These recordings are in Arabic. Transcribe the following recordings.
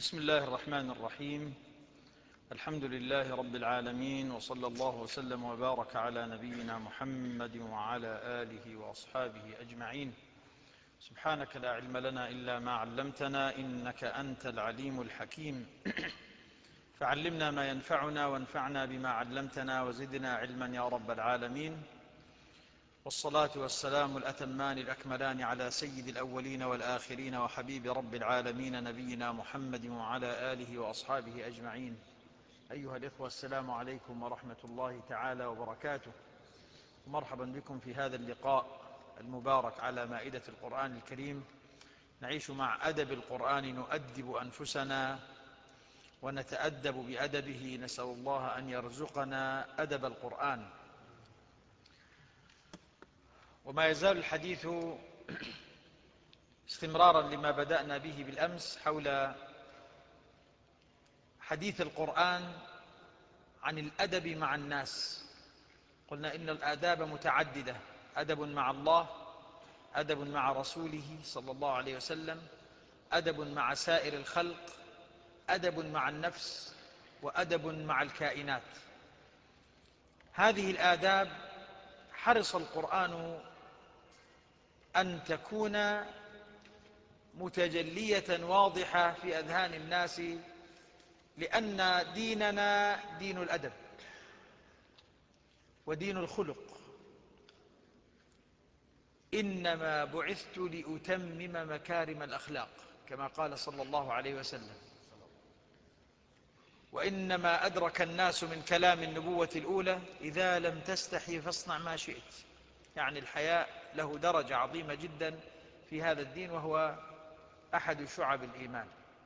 بسم الله الرحمن الرحيم. الحمد لله رب العالمين، وصلى الله وسلم وبارك على نبينا محمد وعلى آله وأصحابه أجمعين. سبحانك لا علم لنا إلا ما علمتنا، إنك أنت العليم الحكيم. فعلمنا ما ينفعنا وانفعنا بما علمتنا وزدنا علما يا رب العالمين. والصلاة والسلام الأتمان الأكملان على سيد الأولين والآخرين وحبيب رب العالمين نبينا محمد وعلى آله وأصحابه أجمعين. أيها الإخوة، السلام عليكم ورحمة الله تعالى وبركاته، ومرحبا بكم في هذا اللقاء المبارك على مائدة القرآن الكريم. نعيش مع أدب القرآن، نؤدب أنفسنا ونتأدب بأدبه. نسأل الله أن يرزقنا أدب القرآن. وما يزال الحديث استمرارا لما بدأنا به بالأمس حول حديث القرآن عن الأدب مع الناس. قلنا إن الآداب متعددة: أدب مع الله، أدب مع رسوله صلى الله عليه وسلم، أدب مع سائر الخلق، أدب مع النفس، وأدب مع الكائنات. هذه الآداب حرص القرآن أن تكون متجلية واضحة في أذهان الناس، لأن ديننا دين الأدب ودين الخلق. إنما بعثت لأتمم مكارم الأخلاق، كما قال صلى الله عليه وسلم. وإنما أدرك الناس من كلام النبوة الأولى: إذا لم تستحي فاصنع ما شئت. يعني الحياء له درجة عظيمة جدا في هذا الدين، وهو أحد شعب الإيمان.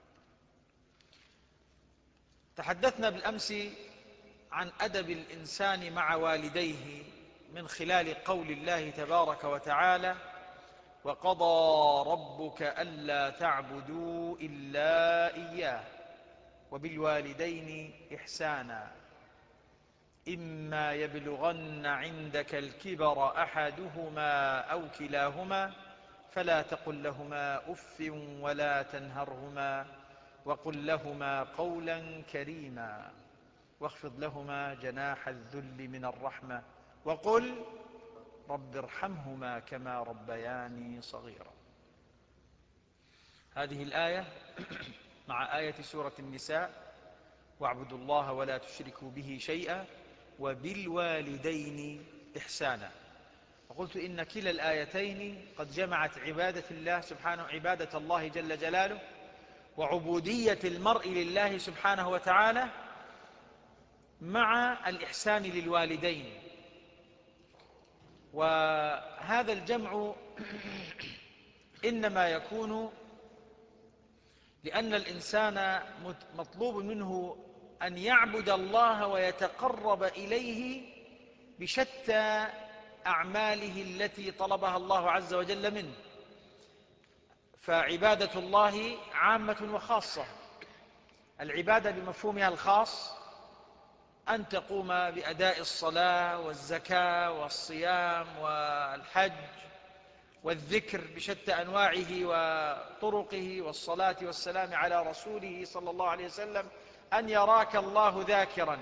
تحدثنا بالأمس عن أدب الإنسان مع والديه من خلال قول الله تبارك وتعالى: وقضى ربك ألا تعبدوا إلا إياه وبالوالدين إحسانا إما يبلغن عندك الكبر أحدهما أو كلاهما فلا تقل لهما أف ولا تنهرهما وقل لهما قولا كريما واخفض لهما جناح الذل من الرحمة وقل رب ارحمهما كما ربياني صغيرا. هذه الآية مع آية سورة النساء: واعبدوا الله ولا تشركوا به شيئا وبالوالدين إحسانا. وقلت إن كلا الآيتين قد جمعت عبادة الله سبحانه، عبادة الله جل جلاله، وعبودية المرء لله سبحانه وتعالى، مع الإحسان للوالدين. وهذا الجمع إنما يكون لأن الإنسان مطلوب منه أن يعبد الله ويتقرب إليه بشتى أعماله التي طلبها الله عز وجل منه. فعبادة الله عامة وخاصة. العبادة بمفهومها الخاص أن تقوم بأداء الصلاة والزكاة والصيام والحج والذكر بشتى أنواعه وطرقه، والصلاة والسلام على رسوله صلى الله عليه وسلم، أن يراك الله ذاكرا.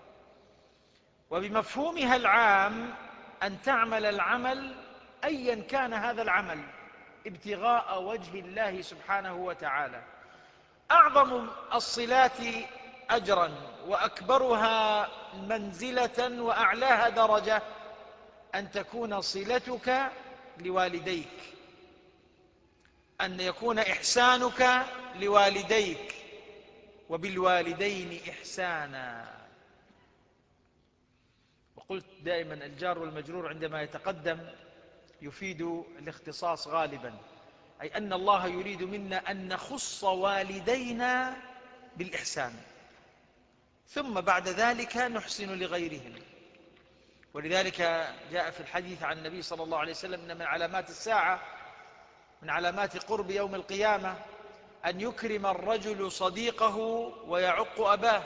وبمفهومها العام أن تعمل العمل أيا كان هذا العمل ابتغاء وجه الله سبحانه وتعالى. أعظم الصلات أجرا وأكبرها منزلة وأعلاها درجة أن تكون صلتك لوالديك، أن يكون إحسانك لوالديك، وبالوالدين إحسانا. وقلت دائما الجار والمجرور عندما يتقدم يفيد الاختصاص غالبا، أي أن الله يريد منا أن نخص والدينا بالإحسان، ثم بعد ذلك نحسن لغيرهم. ولذلك جاء في الحديث عن النبي صلى الله عليه وسلم أن من علامات الساعة، من علامات قرب يوم القيامة، أن يكرم الرجل صديقه ويعق أباه،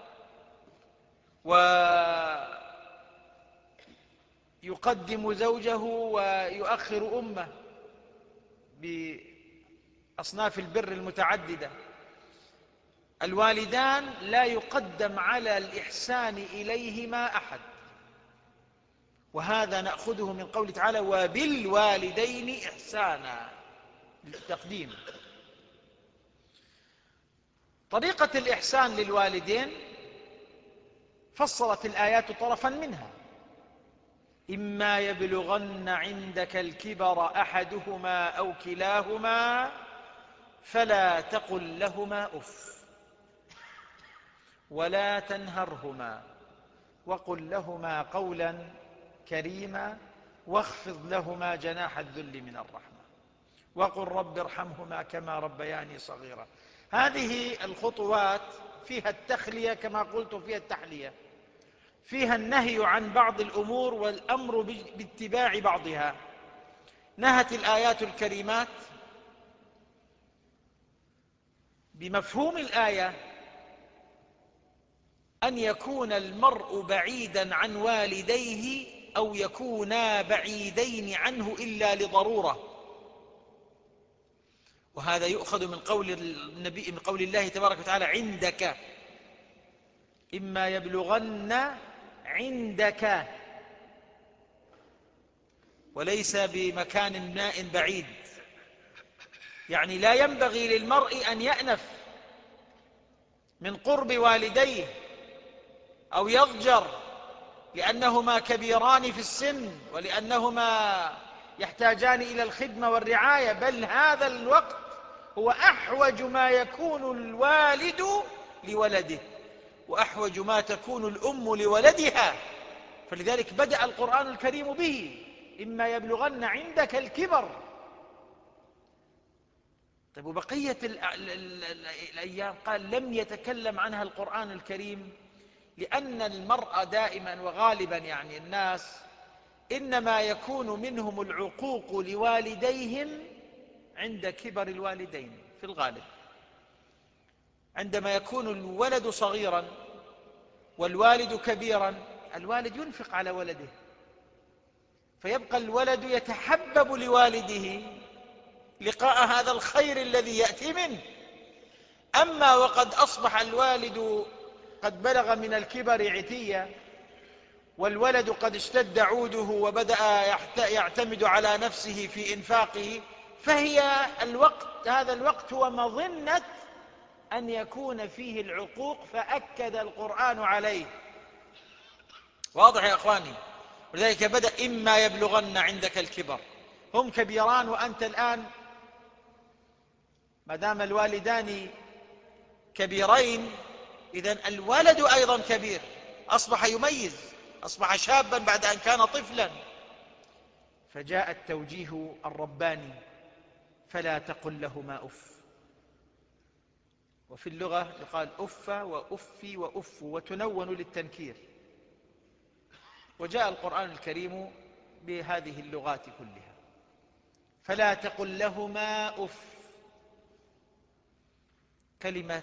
ويقدم زوجه ويؤخر أمه، بأصناف البر المتعددة. الوالدان لا يقدم على الإحسان إليهما أحد، وهذا نأخذه من قوله تعالى وبالوالدين إحسانا للتقديم. طريقة الإحسان للوالدين فصلت الآيات طرفا منها: إما يبلغن عندك الكبر أحدهما أو كلاهما فلا تقل لهما أف ولا تنهرهما وقل لهما قولا كريما واخفض لهما جناح الذل من الرحمة وقل رب ارحمهما كما ربياني صغيرا. هذه الخطوات فيها التخلية كما قلت، فيها التحلية، فيها النهي عن بعض الأمور والأمر باتباع بعضها. نهت الآيات الكريمات بمفهوم الآية أن يكون المرء بعيدا عن والديه أو يكونا بعيدين عنه إلا لضرورة، وهذا يؤخذ من قول النبي، من قول الله تبارك وتعالى عندك، إما يبلغن عندك، وليس بمكان ناء بعيد. يعني لا ينبغي للمرء أن يأنف من قرب والديه أو يضجر لأنهما كبيران في السن ولأنهما يحتاجان إلى الخدمة والرعاية، بل هذا الوقت هو أحوج ما يكون الوالد لولده وأحوج ما تكون الأم لولدها، فلذلك بدأ القرآن الكريم به إما يبلغن عندك الكبر. طيب وبقية الأيام قال لم يتكلم عنها القرآن الكريم، لأن المرء دائما وغالبا يعني الناس إنما يكون منهم العقوق لوالديهم عند كبر الوالدين في الغالب. عندما يكون الولد صغيرا والوالد كبيرا الوالد ينفق على ولده، فيبقى الولد يتحبب لوالده لقاء هذا الخير الذي يأتي منه. أما وقد أصبح الوالد قد بلغ من الكبر عتيا والولد قد اشتد عوده وبدأ يعتمد على نفسه في إنفاقه، هذا الوقت هو مظنة أن يكون فيه العقوق، فأكد القرآن عليه. واضح يا أخواني؟ ولذلك بدأ إما يبلغن عندك الكبر، هم كبيران وأنت الآن ما دام الوالدان كبيرين إذن الولد أيضا كبير، أصبح يميز، أصبح شابا بعد أن كان طفلا. فجاء التوجيه الرباني فلا تقل لهما أف، وفي اللغة يقال أف وأفي وأف وتنون للتنكير، وجاء القرآن الكريم بهذه اللغات كلها. فلا تقل لهما أف، كلمة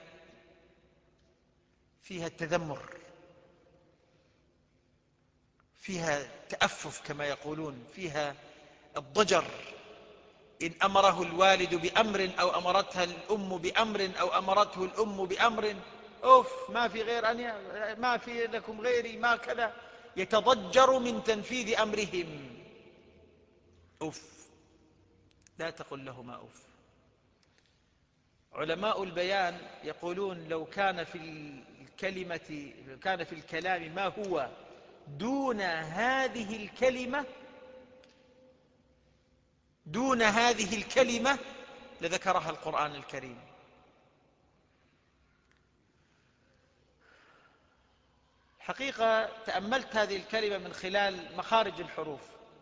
فيها التذمر، فيها تأفف كما يقولون، فيها الضجر. إن أمره الوالد بأمر أو أمرتها الأم بأمر أو أمرته الأم بأمر أوف، ما في غير ما في لكم غيري، ما كذا، يتضجر من تنفيذ أمرهم. أوف، لا تقل لهما أوف. علماء البيان يقولون لو كان في الكلام ما هو دون هذه الكلمة لذكرها القرآن الكريم. حقيقة تأملت هذه الكلمة من خلال مخارج الحروف،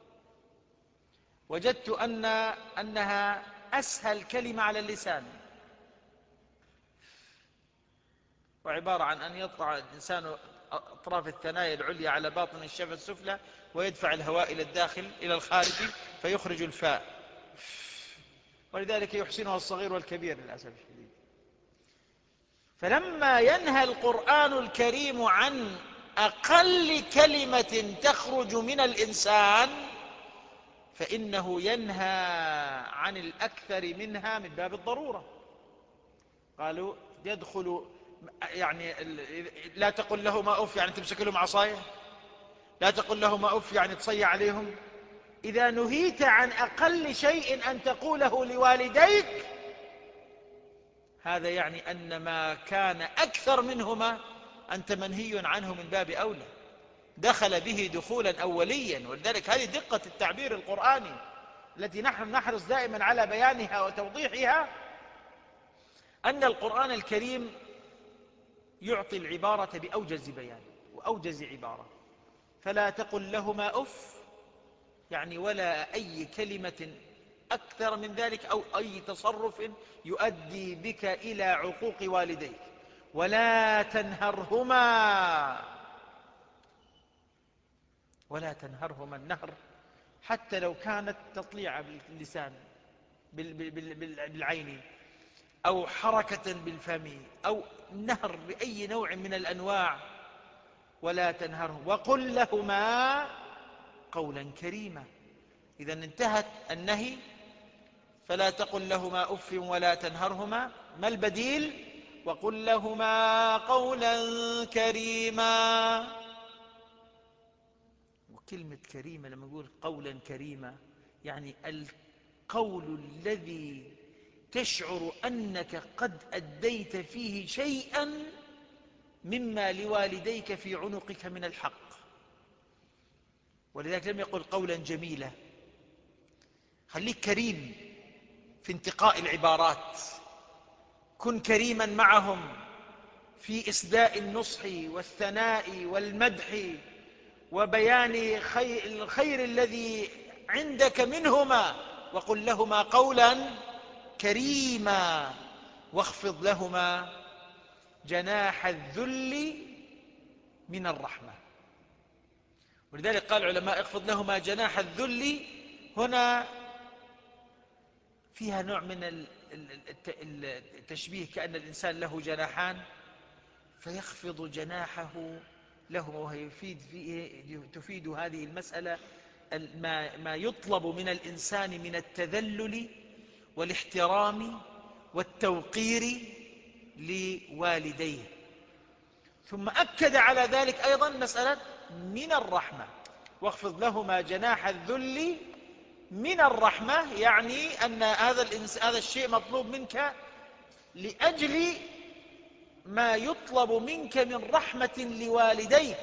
وجدت أنها أسهل كلمة على اللسان، وعبارة عن أن يضع الإنسان أطراف الثنايا العليا على باطن الشفة السفلى ويدفع الهواء إلى الداخل إلى الخارج فيخرج الفاء، ولذلك يحسنها الصغير والكبير للأسف الشديد. فلما ينهى القرآن الكريم عن أقل كلمة تخرج من الإنسان فإنه ينهى عن الأكثر منها من باب الضرورة. قالوا يدخل يعني لا تقل لهما أف يعني تمسك لهم عصاية، لا تقل لهما أف يعني تصيع عليهم. إذا نهيت عن أقل شيء أن تقوله لوالديك، هذا يعني أن ما كان أكثر منهما أنت منهي عنه من باب أولى، دخل به دخولا أوليا. ولذلك هذه دقة التعبير القرآني التي نحن نحرص دائما على بيانها وتوضيحها، أن القرآن الكريم يعطي العبارة بأوجز بيان وأوجز عبارة. فلا تقل لهما أف يعني ولا أي كلمة أكثر من ذلك أو أي تصرف يؤدي بك إلى عقوق والديك. ولا تنهرهما، ولا تنهرهما. النهر حتى لو كانت تطليع باللسان بالعين أو حركة بالفم أو نهر بأي نوع من الأنواع، ولا تنهرهم. وقل لهما قولا كريما. إذا انتهت النهي، فلا تقل لهما أف ولا تنهرهما. ما البديل؟ وقل لهما قولا كريما. وكلمة كريمة لما نقول قولا كريما يعني القول الذي تشعر أنك قد أديت فيه شيئا مما لوالديك في عنقك من الحق. ولذلك لم يقل قولا جميلا. خليك كريم في انتقاء العبارات، كن كريما معهم في إسداء النصح والثناء والمدح وبيان الخير الذي عندك منهما. وقل لهما قولا كريما واخفض لهما جناح الذل من الرحمة. ولذلك قال العلماء اخفض لهما جناح الذل، هنا فيها نوع من التشبيه كأن الإنسان له جناحان فيخفض جناحه لهما، وهي تفيد هذه المسألة ما يطلب من الإنسان من التذلل والاحترام والتوقير لوالديه. ثم أكد على ذلك أيضا مسألة من الرحمة، واخفض لهما جناح الذل من الرحمة، يعني أن هذا الشيء مطلوب منك لأجل ما يطلب منك من رحمة لوالديك.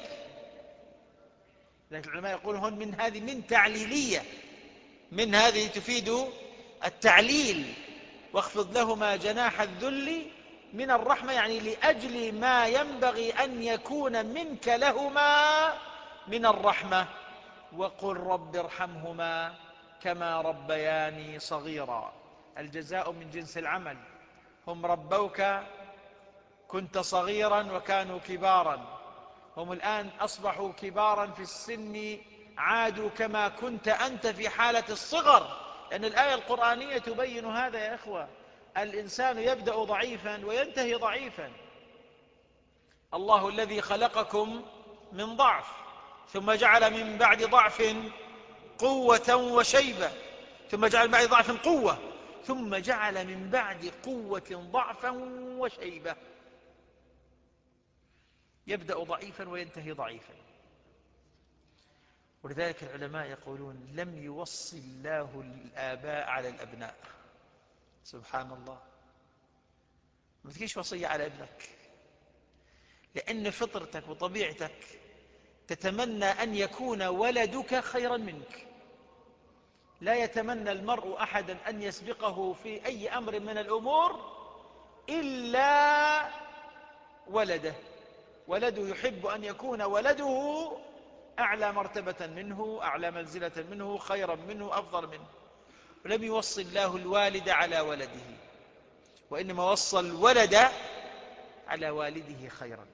لكن العلماء يقولون هون من هذه من تعليلية، من هذه تفيد التعليل. واخفض لهما جناح الذل من الرحمة يعني لأجل ما ينبغي أن يكون منك لهما من الرحمة. وقل رب ارحمهما كما ربياني صغيرا. الجزاء من جنس العمل. هم ربوك كنت صغيرا وكانوا كبارا، هم الآن أصبحوا كبارا في السن، عادوا كما كنت أنت في حالة الصغر. لأن الآية القرآنية تبين هذا يا إخوة. الإنسان يبدأ ضعيفا وينتهي ضعيفا. الله الذي خلقكم من ضعف ثم جعل من بعد ضعف قوة وشيبة، ثم جعل من بعد ضعف قوة، ثم جعل من بعد قوة ضعفا وشيبة. يبدأ ضعيفا وينتهي ضعيفا. ولذلك العلماء يقولون لم يوصي الله الآباء على الأبناء. سبحان الله. ما تجيش وصية على ابنك، لأن فطرتك وطبيعتك تتمنى أن يكون ولدك خيرا منك. لا يتمنى المرء أحدا أن يسبقه في أي أمر من الأمور إلا ولده يحب أن يكون ولده أعلى مرتبة منه، أعلى منزلة منه، خيرا منه، أفضل منه. ولم يوصي الله الوالد على ولده، وإنما وصى الولد على والده خيرا.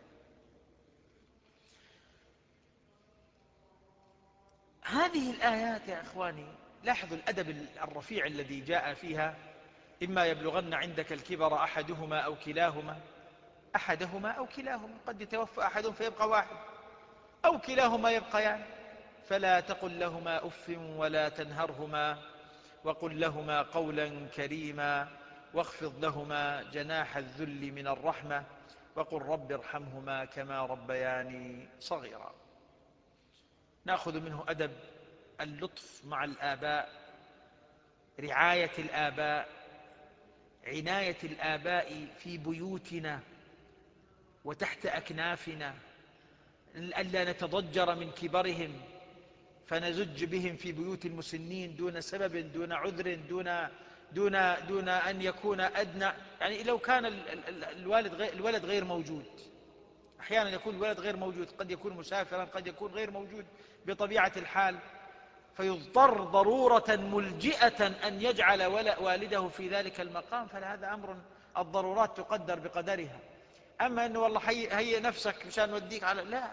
هذه الآيات يا إخواني لاحظوا الأدب الرفيع الذي جاء فيها. إما يبلغن عندك الكبر أحدهما أو كلاهما. أحدهما أو كلاهما، قد يتوفى أحدهم فيبقى واحد، أو كلاهما يبقيان. فلا تقل لهما أف ولا تنهرهما، وقل لهما قولا كريما، واخفض لهما جناح الذل من الرحمة. وقل رب ارحمهما كما ربياني صغيرا. نأخذ منه أدب اللطف مع الآباء، رعاية الآباء، عناية الآباء في بيوتنا وتحت أكنافنا، ألا نتضجر من كبرهم فنزج بهم في بيوت المسنين دون سبب، دون عذر، دون أن يكون أدنى. يعني لو كان الولد غير موجود، أحيانا يكون الولد غير موجود، قد يكون مسافرا، قد يكون غير موجود بطبيعة الحال، فيضطر ضرورة ملجئة أن يجعل والده في ذلك المقام، فهذا أمر الضرورات تقدر بقدرها. أما أنه والله هي نفسك مشان نوديك على، لا،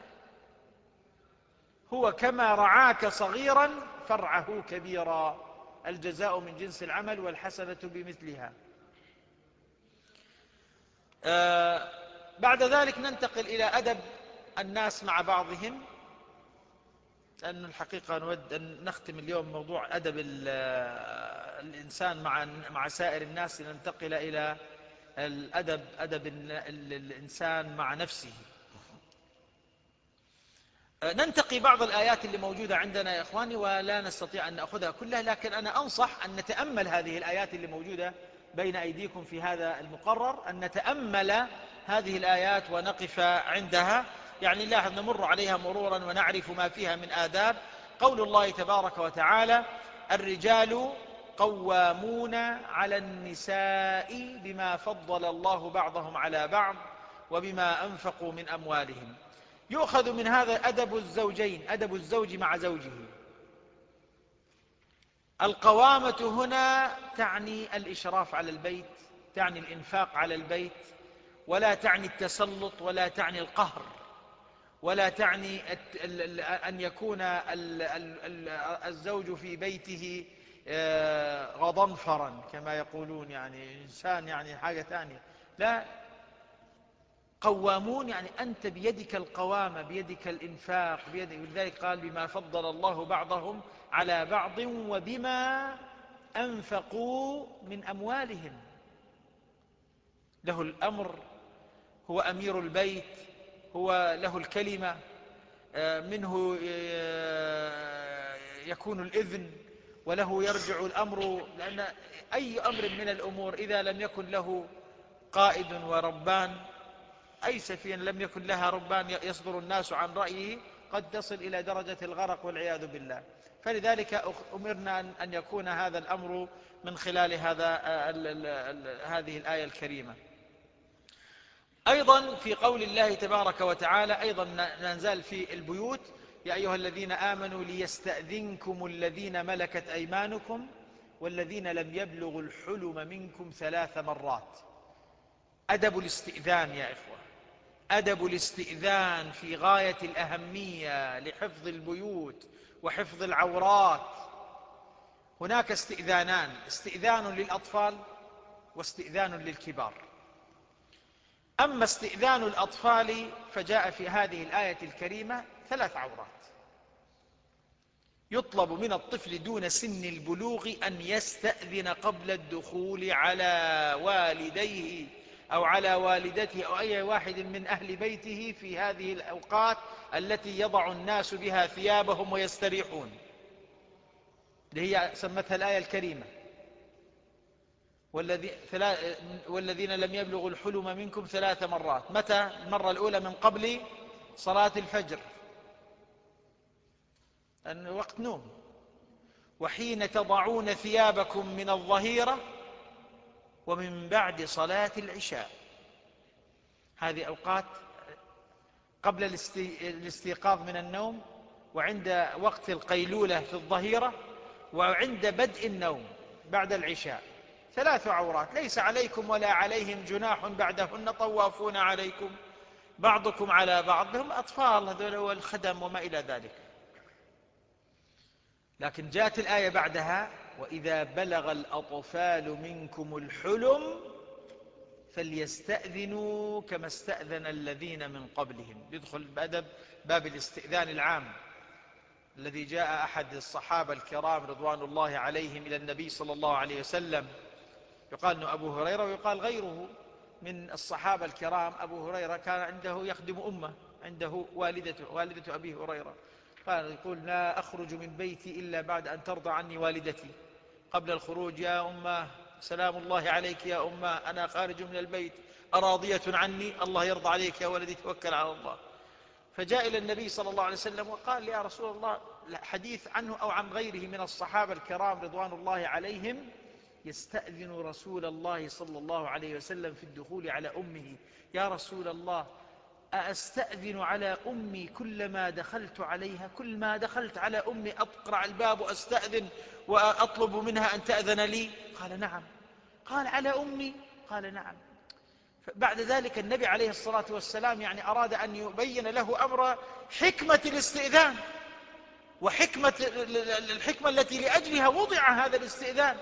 هو كما رعاك صغيرا فرعه كبيرا، الجزاء من جنس العمل والحسنة بمثلها. بعد ذلك ننتقل إلى أدب الناس مع بعضهم، لأن الحقيقة نود أن نختم اليوم موضوع أدب الإنسان مع سائر الناس، لننتقل إلى أدب الإنسان مع نفسه. ننتقي بعض الآيات اللي موجودة عندنا يا إخواني، ولا نستطيع أن نأخذها كلها، لكن أنا أنصح أن نتأمل هذه الآيات اللي موجودة بين أيديكم في هذا المقرر، أن نتأمل هذه الآيات ونقف عندها، يعني لا نمر عليها مرورا ونعرف ما فيها من آداب. قول الله تبارك وتعالى: الرجال قوامون على النساء بما فضل الله بعضهم على بعض وبما أنفقوا من أموالهم. يؤخذ من هذا أدب الزوجين، أدب الزوج مع زوجه. القوامة هنا تعني الإشراف على البيت، تعني الإنفاق على البيت، ولا تعني التسلط، ولا تعني القهر، ولا تعني أن يكون الزوج في بيته غضنفرا كما يقولون، يعني إنسان يعني حاجة ثانية. لا، قوامون يعني أنت بيدك القوامة، بيدك الإنفاق، بيدك. لذلك قال: بما فضل الله بعضهم على بعض وبما أنفقوا من أموالهم. له الأمر، هو أمير البيت، هو له الكلمة، منه يكون الإذن وله يرجع الأمر، لأن أي أمر من الأمور إذا لم يكن له قائد وربان، أي سفينة لم يكن لها ربان يصدر الناس عن رأيه قد تصل إلى درجة الغرق والعياذ بالله. فلذلك أمرنا أن يكون هذا الأمر من خلال هذه الآية الكريمة. أيضا في قول الله تبارك وتعالى، أيضا نزال في البيوت: يا أيها الذين آمنوا ليستأذنكم الذين ملكت أيمانكم والذين لم يبلغوا الحلم منكم 3 مرات. أدب الاستئذان يا إخوة، أدب الاستئذان في غاية الأهمية لحفظ البيوت وحفظ العورات. هناك استئذانان: استئذان للأطفال واستئذان للكبار. أما استئذان الأطفال فجاء في هذه الآية الكريمة 3 عورات. يطلب من الطفل دون سن البلوغ أن يستأذن قبل الدخول على والديه أو على والدته أو أي واحد من أهل بيته في هذه الأوقات التي يضع الناس بها ثيابهم ويستريحون، اللي هي سمتها الآية الكريمة: والذين لم يبلغوا الحلم منكم 3 مرات. متى؟ المرة الأولى من قبل صلاة الفجر، أن وقت نوم. وحين تضعون ثيابكم من الظهيرة ومن بعد صلاة العشاء. هذه أوقات قبل الاستيقاظ من النوم، وعند وقت القيلولة في الظهيرة، وعند بدء النوم بعد العشاء. 3 عورات ليس عليكم ولا عليهم جناح بعدهن طوافون عليكم بعضكم على بعض. هم أطفال هذول والخدم وما إلى ذلك. لكن جاءت الآية بعدها: وإذا بلغ الأطفال منكم الحلم فليستأذنوا كما استأذن الذين من قبلهم. يدخل باب الاستئذان العام الذي جاء أحد الصحابة الكرام رضوان الله عليهم إلى النبي صلى الله عليه وسلم، يقال أنه أبو هريرة ويقال غيره، من الصحابة الكرام أبو هريرة كان عنده يخدم أمه، عنده والدة أبي هريرة، كان يقول: لا أخرج من بيتي إلا بعد أن ترضى عني والدتي. قبل الخروج: يا أمه سلام الله عليك يا أمه، أنا خارج من البيت، أراضية عني؟ الله يرضى عليك يا ولدي، توكل على الله. فجاء إلى النبي صلى الله عليه وسلم وقال: يا رسول الله، حديث عنه أو عن غيره من الصحابة الكرام رضوان الله عليهم يستأذن رسول الله صلى الله عليه وسلم في الدخول على أمه. يا رسول الله، أستأذن على أمي كلما دخلت عليها؟ كل ما دخلت على أمي أقرع الباب وأستأذن وأطلب منها أن تأذن لي؟ قال: نعم. قال: على أمي؟ قال: نعم. بعد ذلك النبي عليه الصلاة والسلام أراد أن يبين له أمر حكمة الاستئذان، وحكمة الحكمة التي لأجلها وضع هذا الاستئذان.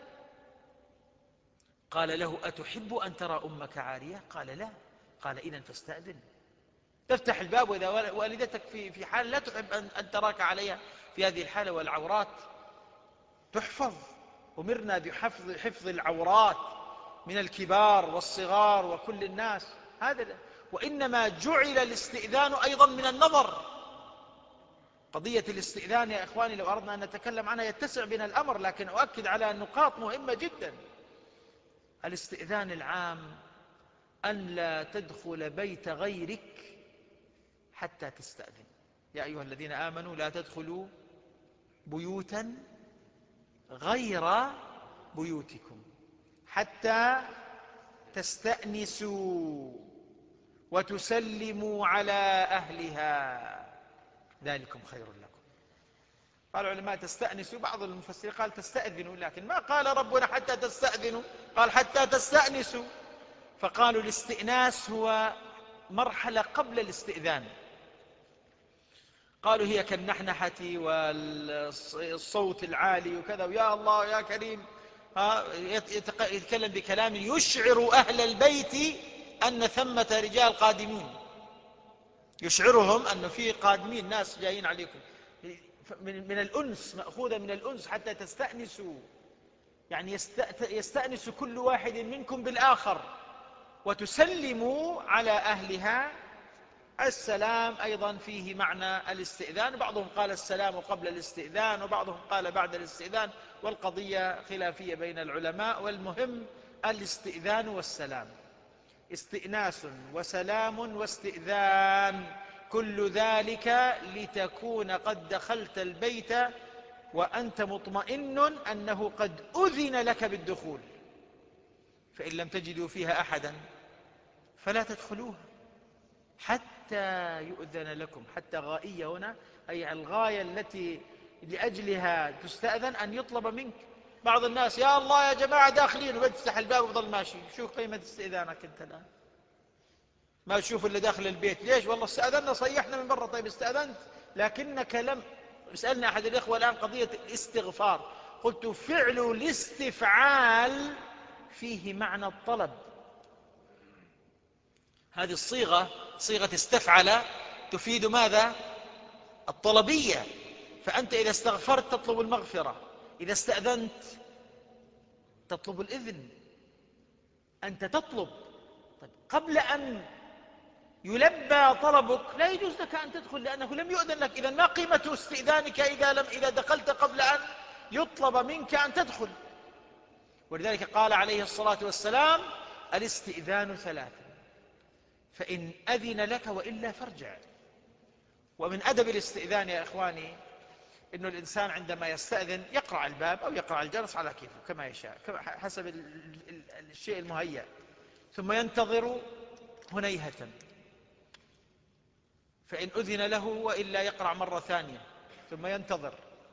قال له: أتحب أن ترى أمك عارية؟ قال: لا. قال: إذن فاستأذن. تفتح الباب وإذا والدتك في حال لا تحب أن تراك عليها في هذه الحالة، والعورات تحفظ، أمرنا بحفظ العورات من الكبار والصغار وكل الناس. وإنما جعل الاستئذان أيضا من النظر. قضية الاستئذان يا إخواني لو أردنا أن نتكلم عنها يتسع بنا الأمر، لكن أؤكد على نقاط مهمة جدا. الاستئذان العام: أن لا تدخل بيت غيرك حتى تستأذن. يا أيها الذين آمنوا لا تدخلوا بيوتا غير بيوتكم حتى تستأنسوا وتسلموا على أهلها، ذلكم خير لكم. قال العلماء تستأنسوا، بعض المفسرين قال تستأذنوا، لكن ما قال ربنا حتى تستأذنوا، قال حتى تستأنسوا. فقالوا الاستئناس هو مرحلة قبل الاستئذان. قالوا هي كالنحنحة والصوت العالي وكذا، ويا الله يا كريم، يتكلم بكلام يشعر أهل البيت أن ثمة رجال قادمون، يشعرهم أن في قادمين، ناس جايين عليكم. من الأنس، مأخوذة من الأنس، حتى تستأنسوا، يستأنس كل واحد منكم بالآخر، وتسلموا على أهلها. السلام أيضا فيه معنى الاستئذان، بعضهم قال السلام قبل الاستئذان، وبعضهم قال بعد الاستئذان، والقضية خلافية بين العلماء. والمهم الاستئذان والسلام، استئناس وسلام واستئذان، كل ذلك لتكون قد دخلت البيت وأنت مطمئن أنه قد أذن لك بالدخول. فإن لم تجدوا فيها أحدا فلا تدخلوها حتى يؤذن لكم. حتى غائية هنا، أي الغاية التي لأجلها تستأذن أن يطلب منك. بعض الناس: يا الله يا جماعة داخلين، وبتفتح الباب وظل ماشي. شو قيمة استئذانك أنت الآن؟ ما تشوف اللي داخل البيت. ليش؟ والله استأذنا، صيحنا من برا. طيب استأذنت لكنك لم. سألنا أحد الإخوة الآن قضية الاستغفار، قلت فعل الاستفعال فيه معنى الطلب. هذه الصيغة صيغة استفعل تفيد ماذا؟ الطلبية. فأنت إذا استغفرت تطلب المغفرة، إذا استأذنت تطلب الإذن، أنت تطلب. طيب قبل أن يلبى طلبك لا يجوز لك أن تدخل، لأنه لم يؤذن لك. إذن ما قيمة استئذانك إذا دخلت قبل أن يطلب منك أن تدخل؟ ولذلك قال عليه الصلاة والسلام: الاستئذان ثلاثة، فإن أذن لك وإلا فارجع. ومن أدب الاستئذان يا إخواني إنه الإنسان عندما يستأذن يقرع الباب أو يقرع الجرس على كيفه كما يشاء، حسب الشيء المهيأ، ثم ينتظر هنيهة، فإن أذن له وإلا يقرع مرة ثانية، ثم ينتظر،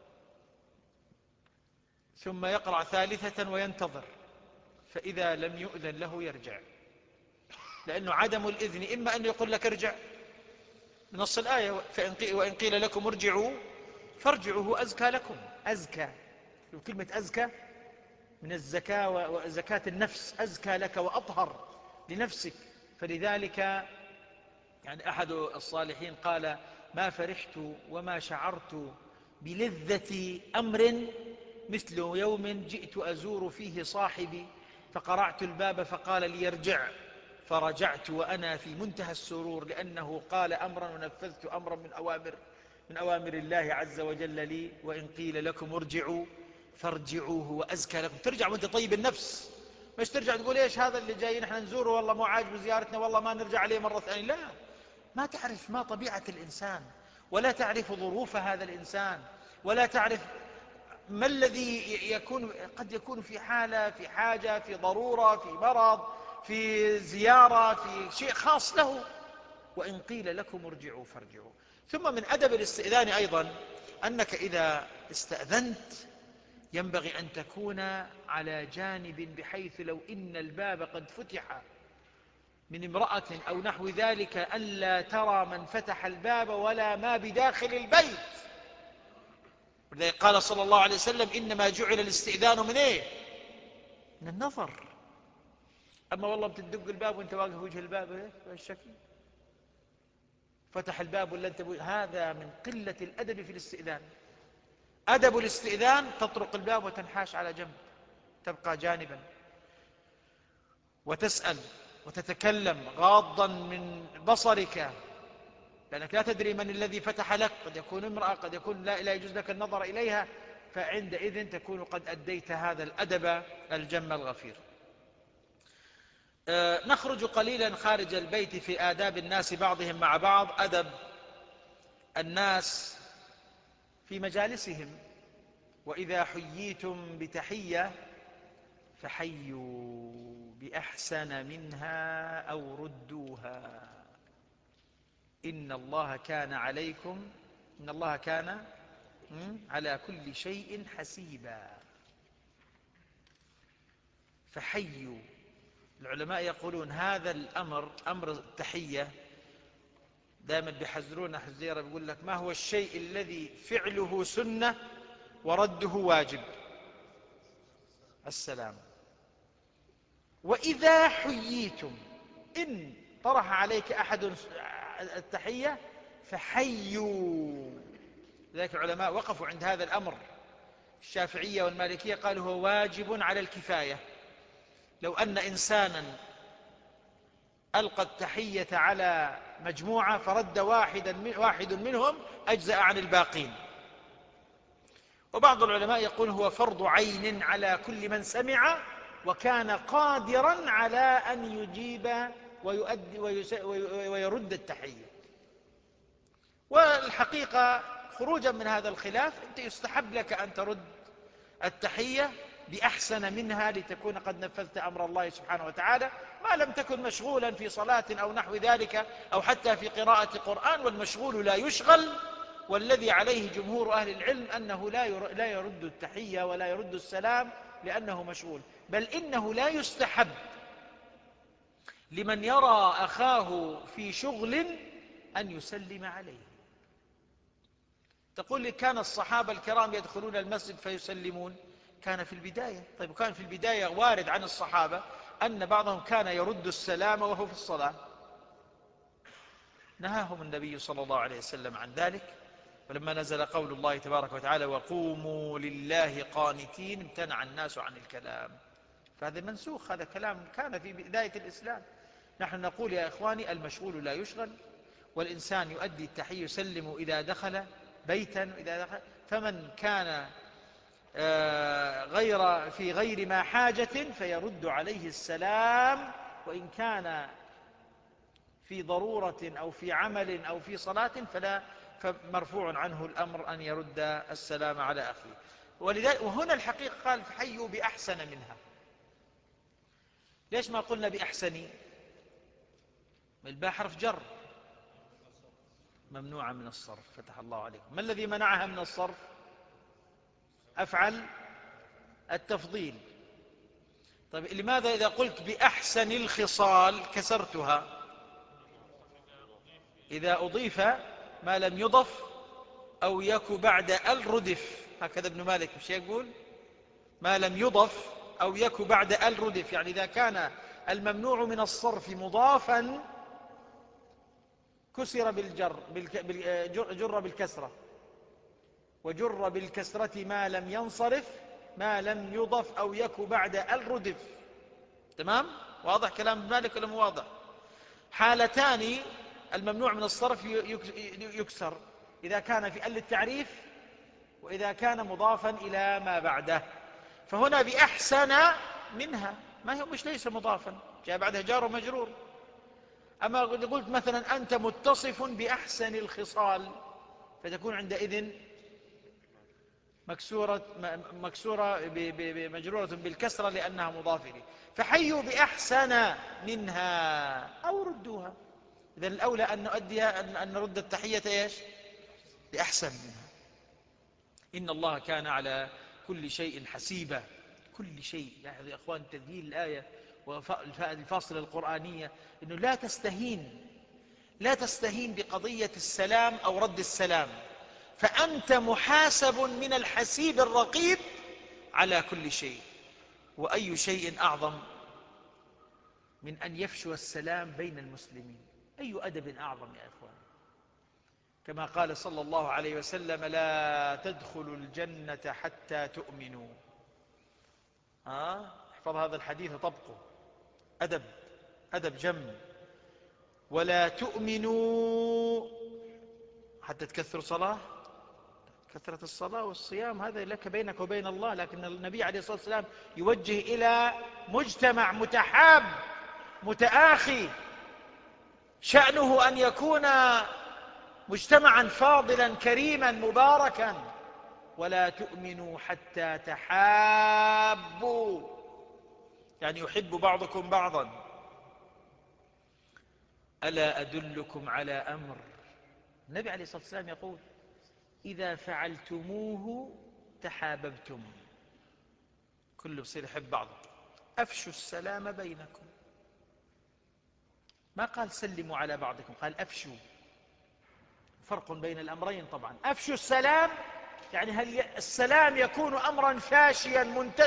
ثم يقرع ثالثة وينتظر، فإذا لم يؤذن له يرجع. لأنه عدم الإذن إما أن يقول لك ارجع، بنص الآية: وإن قيل لكم ارجعوا فارجعوا هو أزكى لكم. أزكى، وكلمة أزكى من الزكاة وزكاة النفس، أزكى لك وأطهر لنفسك. فلذلك أحد الصالحين قال: ما فرحت وما شعرت بلذة أمر مثل يوم جئت أزور فيه صاحبي فقرعت الباب فقال لي ارجع، فرجعت وأنا في منتهى السرور، لأنه قال أمرا ونفذت أمرا من أوامر الله عز وجل لي. وإن قيل لكم ارجعوا فارجعوا هو أزكى لكم. ترجع وأنت طيب النفس، مش ترجع تقول إيش هذا اللي جاي نحن نزوره والله مو عاجب زيارتنا والله ما نرجع عليه مرة ثانية. لا، ما تعرف ما طبيعة الإنسان، ولا تعرف ظروف هذا الإنسان، ولا تعرف ما الذي قد يكون في حالة، في حاجة، في ضرورة، في مرض، في زيارة، في شيء خاص له. وإن قيل لكم ارجعوا فارجعوا. ثم من أدب الاستئذان أيضا أنك إذا استأذنت ينبغي أن تكون على جانب، بحيث لو إن الباب قد فتح من امرأة أو نحو ذلك ألا ترى من فتح الباب ولا ما بداخل البيت. ولذلك قال صلى الله عليه وسلم إنما جعل الاستئذان من إيه؟ من النظر. أما والله بتدق الباب وانت واقف وجه الباب ايش الشكل، فتح الباب ولا انت هذا من قلة الأدب في الاستئذان. أدب الاستئذان تطرق الباب وتنحاش على جنب، تبقى جانبا، وتسأل وتتكلم غاضا من بصرك، لأنك لا تدري من الذي فتح لك، قد يكون امرأة، قد يكون لا يجوز لك النظر إليها، فعندئذ تكون قد أديت هذا الأدب الجم الغفير. نخرج قليلا خارج البيت في آداب الناس بعضهم مع بعض. أدب الناس في مجالسهم: وإذا حييتم بتحية فحيوا بأحسن منها أو ردوها إن الله كان على كل شيء حسيبا. فحيوا. العلماء يقولون هذا الأمر، أمر التحية، دائما بيحذرون حذيرة، بيقول لك ما هو الشيء الذي فعله سنة ورده واجب؟ السلام. وإذا حييتم، إن طرح عليك أحد التحية فحيوا. لذلك العلماء وقفوا عند هذا الأمر. الشافعية والمالكية قالوا هو واجب على الكفاية. لو أن إنسانا ألقى التحية على مجموعة فرد واحد منهم أجزأ عن الباقين. وبعض العلماء يقول هو فرض عين على كل من سمع وكان قادرا على أن يجيب ويؤدي ويرد التحية. والحقيقة خروجا من هذا الخلاف، أنت يستحب لك أن ترد التحية بأحسن منها لتكون قد نفذت أمر الله سبحانه وتعالى، ما لم تكن مشغولا في صلاة أو نحو ذلك، أو حتى في قراءة قرآن. والمشغول لا يشغل. والذي عليه جمهور أهل العلم أنه لا يرد التحية ولا يرد السلام لأنه مشغول، بل إنه لا يستحب لمن يرى أخاه في شغل أن يسلم عليه. تقول لي كان الصحابة الكرام يدخلون المسجد فيسلمون؟ كان في البداية. طيب، وكان في البداية وارد عن الصحابة أن بعضهم كان يرد السلام وهو في الصلاة. نهاهم النبي صلى الله عليه وسلم عن ذلك. ولما نزل قول الله تبارك وتعالى وقوموا لله قانتين امتنع الناس عن الكلام. فهذا منسوخ، هذا كلام كان في بداية الإسلام. نحن نقول يا إخواني المشغول لا يشغل، والإنسان يؤدي التحية يسلم إذا دخل بيتا، فمن كان في غير ما حاجة فيرد عليه السلام، وإن كان في ضرورة أو في عمل أو في صلاة فمرفوع عنه الأمر أن يرد السلام على أخيه. وهنا الحقيقة قال فحيوا بأحسن منها. ليش ما قلنا بأحسن؟ الباء حرف جر ممنوعة من الصرف. فتح الله عليكم. ما الذي منعها من الصرف؟ أفعل التفضيل. طيب لماذا إذا قلت بأحسن الخصال كسرتها؟ إذا أضيف ما لم يضف أو يك بعد الردف. هكذا ابن مالك مش يقول ما لم يضف أو يك بعد الردف، يعني إذا كان الممنوع من الصرف مضافا كسر جر بالكسرة، وجر بالكسرة ما لم ينصرف ما لم يضف أو يك بعد الردف. تمام؟ واضح كلام ابن مالك ولا مو واضح؟ حالتان الممنوع من الصرف يكسر، إذا كان في ال التعريف وإذا كان مضافا إلى ما بعده. فهنا بأحسن منها، ما هي مش ليس مضافا، جاء بعدها جار ومجرور. أما قلت مثلا أنت متصف بأحسن الخصال، فتكون عندئذ مكسورة مجرورة بالكسرة لأنها مضاف إليه. فحيوا بأحسن منها أو ردوها. إذن الأولى أن نؤدي أن نرد التحية إيش؟ بأحسن منها. إن الله كان على كل شيء حسيبا. كل شيء يعني يا أخوان، تذييل الآية والفاصلة القرآنية أنه لا تستهين بقضية السلام أو رد السلام، فأنت محاسب من الحسيب الرقيب على كل شيء. وأي شيء أعظم من أن يفشو السلام بين المسلمين؟ أي أدب أعظم يا إخوان؟ كما قال صلى الله عليه وسلم: لا تدخلوا الجنة حتى تؤمنوا. احفظ هذا الحديث وطبقه، أدب جم. ولا تؤمنوا حتى تكثروا صلاة. كثرة الصلاة والصيام هذا لك بينك وبين الله، لكن النبي عليه الصلاة والسلام يوجه إلى مجتمع متحاب متآخي، شأنه أن يكون مجتمعا فاضلا كريما مباركا. ولا تؤمنوا حتى تحابوا، يعني يحب بعضكم بعضا. ألا أدلكم على أمر، النبي عليه الصلاة والسلام يقول: إذا فعلتموه تحاببتم. كله بصير يحب بعضه. أفشوا السلام بينكم. ما قال سلموا على بعضكم، قال أفشوا. فرق بين الأمرين طبعا. أفشوا السلام يعني هل السلام يكون أمرا فاشيا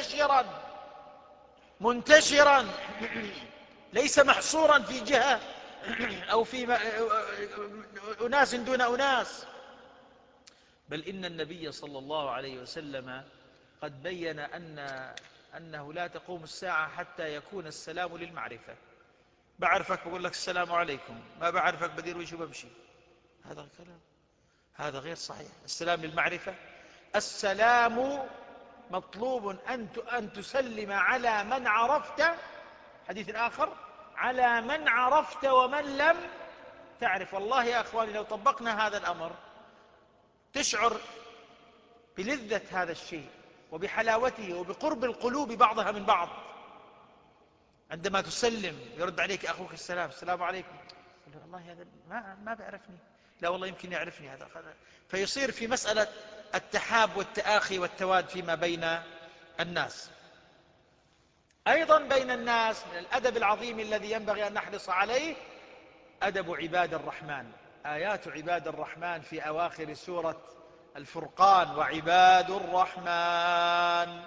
منتشرا ليس محصورا في جهة أو في أناس دون أناس، بل إن النبي صلى الله عليه وسلم قد بين أنه لا تقوم الساعة حتى يكون السلام للمعرفة. بعرفك بقول لك السلام عليكم، ما بعرفك بدير وجهي وبمشي. هذا الكلام هذا غير صحيح. السلام للمعرفة. السلام مطلوب أن تسلم على من عرفت، حديث آخر: على من عرفت ومن لم تعرف. والله يا أخواني لو طبقنا هذا الأمر تشعر بلذة هذا الشيء وبحلاوته وبقرب القلوب بعضها من بعض. عندما تسلم يرد عليك أخوك السلام عليكم، والله هذا ما بيعرفني، لا والله يمكن يعرفني هذا. فيصير في مسألة التحاب والتآخي والتواد فيما بين الناس. أيضا بين الناس من الأدب العظيم الذي ينبغي أن نحرص عليه أدب عباد الرحمن. آيات عباد الرحمن في أواخر سورة الفرقان: وعباد الرحمن،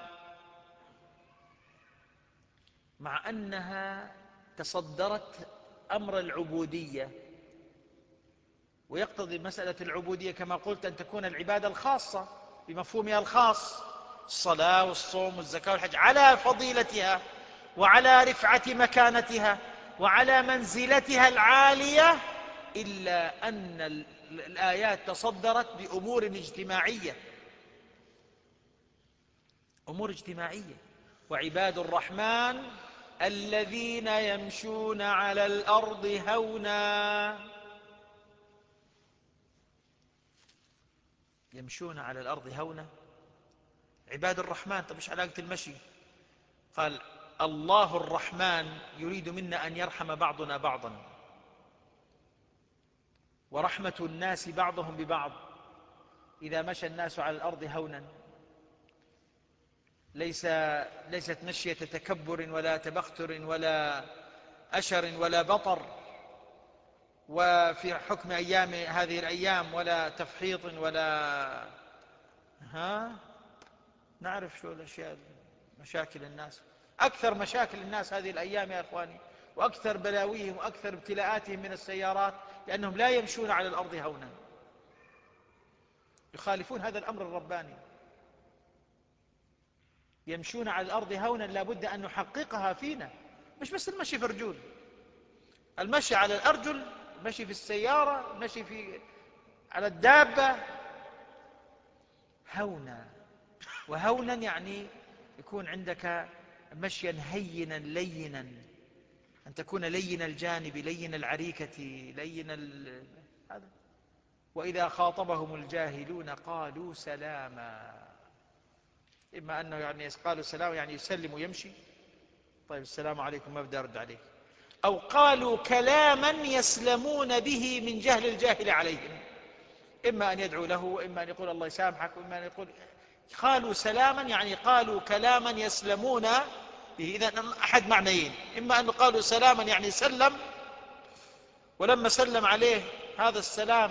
مع أنها تصدرت أمر العبودية، ويقتضي مسألة العبودية كما قلت أن تكون العبادة الخاصة بمفهومها الخاص، الصلاة والصوم والزكاة والحج، على فضيلتها وعلى رفعة مكانتها وعلى منزلتها العالية، إلا أن الآيات تصدرت بأمور اجتماعية، أمور اجتماعية. وعباد الرحمن الذين يمشون على الأرض هونا. يمشون على الأرض هونا. عباد الرحمن. طب إيش علاقة المشي؟ قال: الله الرحمن يريد منا أن يرحم بعضنا بعضا، ورحمة الناس بعضهم ببعض. إذا مشى الناس على الأرض هونا، ليست مشية تكبر ولا تبختر ولا أشر ولا بطر، وفي حكم أيام هذه الأيام ولا تفحيط ولا نعرف شو الأشياء، مشاكل الناس. أكثر مشاكل الناس هذه الأيام يا أخواني، وأكثر بلاويهم وأكثر ابتلاءاتهم من السيارات، لأنهم لا يمشون على الأرض هونا، يخالفون هذا الأمر الرباني. يمشون على الأرض هونا لابد أن نحققها فينا، مش بس المشي في رجول. المشي على الأرجل، المشي في السيارة، المشي على الدابة، هونا. وهونا يعني يكون عندك مشيا هينا لينا، أن تكون لين الجانب، لين العريكة، لين هذا. وإذا خاطبهم الجاهلون قالوا سلاما. إما أنه يعني قالوا سلام يعني يسلم ويمشي، طيب السلام عليكم ما بدي أرد عليك. أو قالوا كلاما يسلمون به من جهل الجاهل عليهم، إما أن يدعو له، وإما أن يقول الله يسامحك، وإما أن يقول. قالوا سلاما يعني قالوا كلاما يسلمون به. إذن أحد معنيين، إما أن قالوا سلاما يعني سلم، ولما سلم عليه هذا السلام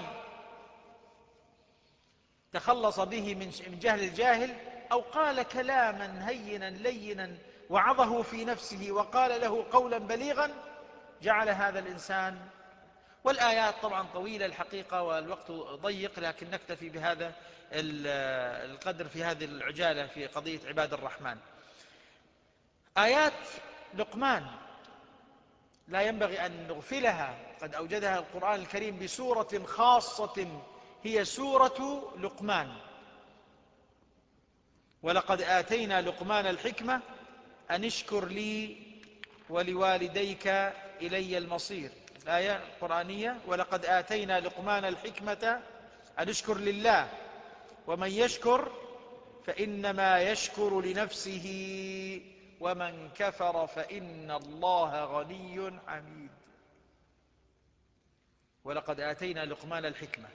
تخلص به من جهل الجاهل، أو قال كلاما هينا لينا وعظه في نفسه وقال له قولا بليغا جعل هذا الإنسان. والآيات طبعا طويلة الحقيقة والوقت ضيق، لكن نكتفي بهذا القدر في هذه العجالة في قضية عباد الرحمن. آيات لقمان لا ينبغي أن نغفلها، قد أوجدها القرآن الكريم بسورة خاصة هي سورة لقمان. ولقد آتينا لقمان الحكمة أن اشكر لي ولوالديك إلي المصير. الآية القرآنية ولقد آتينا لقمان الحكمة أن اشكر لله ومن يشكر فإنما يشكر لنفسه ومن كفر فإن الله غني حميد. ولقد آتينا لقمان الحكمة.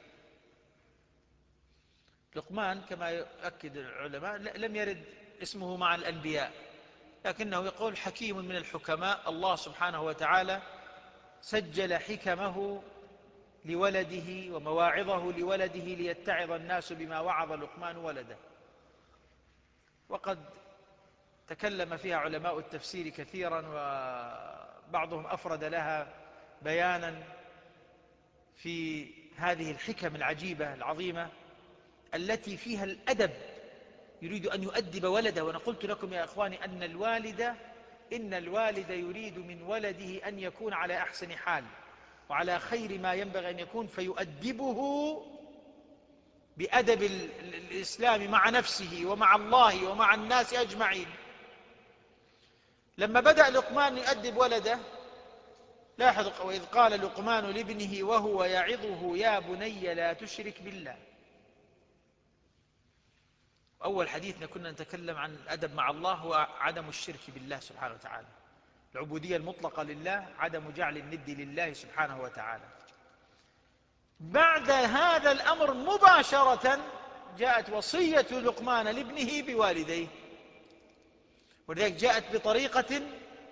لقمان كما يؤكد العلماء لم يرد اسمه مع الأنبياء، لكنه يقول حكيم من الحكماء. الله سبحانه وتعالى سجل حكمه لولده ومواعظه لولده ليتعظ الناس بما وعظ لقمان ولده. وقد تكلم فيها علماء التفسير كثيرا، وبعضهم أفرد لها بيانا في هذه الحكم العجيبة العظيمة التي فيها الأدب، يريد أن يؤدب ولده. وأنا قلت لكم يا إخواني أن الوالد يريد من ولده أن يكون على أحسن حال وعلى خير ما ينبغي أن يكون، فيؤدبه بأدب الإسلام مع نفسه ومع الله ومع الناس أجمعين. لما بدأ لقمان يؤدب ولده لاحظ وإذ قال لقمان لابنه وهو يعظه يا بني لا تشرك بالله. أول حديثنا كنا نتكلم عن الأدب مع الله هو عدم الشرك بالله سبحانه وتعالى، العبودية المطلقة لله، عدم جعل الند لله سبحانه وتعالى. بعد هذا الأمر مباشرة جاءت وصية لقمان لابنه بوالديه، ولذلك جاءت بطريقة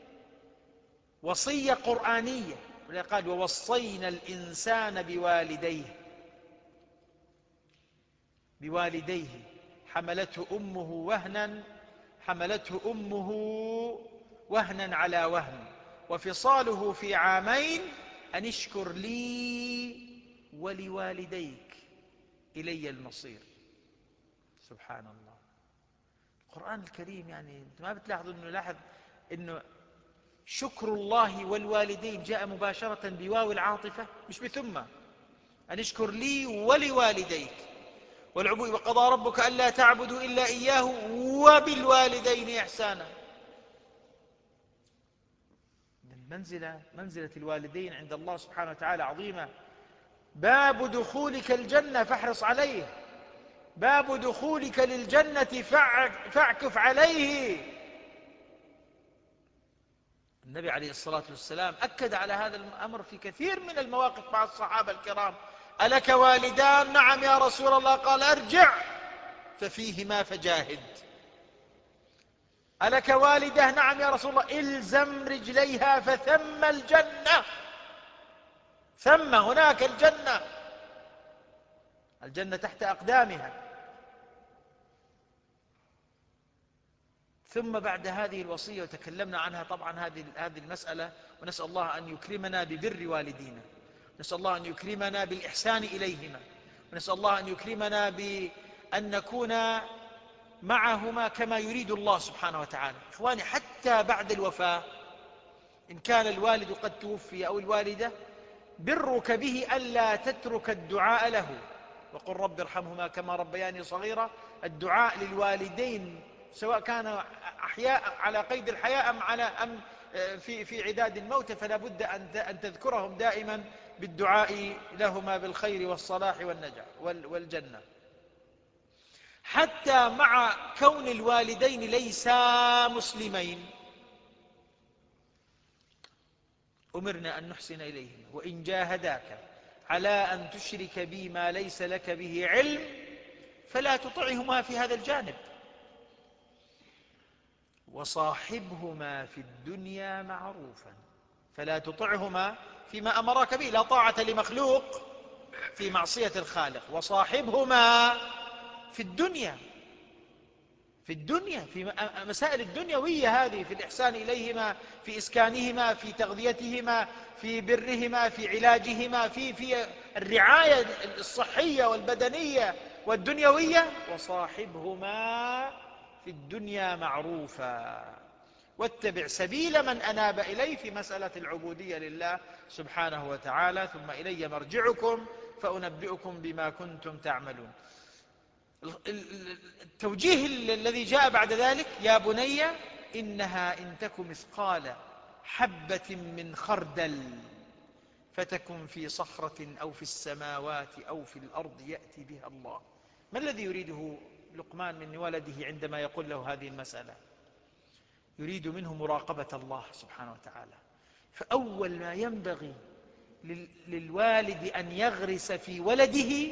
وصية قرآنية، ولذلك قال ووصينا الإنسان بوالديه حملته أمه وهنا على وهن وفصاله في عامين أن اشكر لي ولوالديك إلي المصير. سبحان الله. القرآن الكريم يعني ما بتلاحظوا إنه شكر الله والوالدين جاء مباشرة بواو العاطفة مش بثم. أن اشكر لي ولوالديك والعبود وقضى ربك ألا تعبدوا إلا إياه وبالوالدين إحسانا. منزلة الوالدين عند الله سبحانه وتعالى عظيمة. باب دخولك الجنة فاحرص عليه، باب دخولك للجنة فاعكف عليه. النبي عليه الصلاة والسلام أكد على هذا الأمر في كثير من المواقف مع الصحابة الكرام. ألك والدان؟ نعم يا رسول الله. قال ارجع ففيهما فجاهد. ألك والده؟ نعم يا رسول الله. إلزم رجليها فثم الجنة، ثم هناك الجنة تحت أقدامها. ثم بعد هذه الوصية وتكلمنا عنها طبعا هذه المسألة، ونسأل الله أن يكرمنا ببر والدينا، نسأل الله أن يكرمنا بالإحسان إليهما، ونسأل الله أن يكرمنا بأن نكون معهما كما يريد الله سبحانه وتعالى. إخواني حتى بعد الوفاة إن كان الوالد قد توفي أو الوالدة، برك به ألا تترك الدعاء له، وقل رب ارحمهما كما ربياني صغيرا. الدعاء للوالدين سواء كان أحياء على قيد الحياة أم في عداد الموت، فلا بد أن تذكرهم دائما بالدعاء لهما بالخير والصلاح والنجاح والجنة. حتى مع كون الوالدين ليسا مسلمين أمرنا أن نحسن إليهما، وإن جاهداك على أن تشرك بي ما ليس لك به علم فلا تطعهما في هذا الجانب، وصاحبهما في الدنيا معروفا. فلا تطعهما فيما أمرك به، لا طاعة لمخلوق في معصية الخالق. وصاحبهما في الدنيا، في مسائل الدنيوية هذه، في الإحسان إليهما، في إسكانهما، في تغذيتهما، في برهما، في علاجهما، في الرعاية الصحية والبدنية والدنيوية. وصاحبهما في الدنيا معروفا، واتبع سبيل من أناب إلي في مسألة العبودية لله سبحانه وتعالى، ثم إلي مرجعكم فأنبئكم بما كنتم تعملون. التوجيه الذي جاء بعد ذلك: يا بني إنها إن تك مثقال حبة من خردل فتكن في صخرة أو في السماوات أو في الأرض يأتي بها الله. ما الذي يريده لقمان من ولده عندما يقول له هذه المسألة؟ يريد منه مراقبة الله سبحانه وتعالى. فأول ما ينبغي للوالد أن يغرس في ولده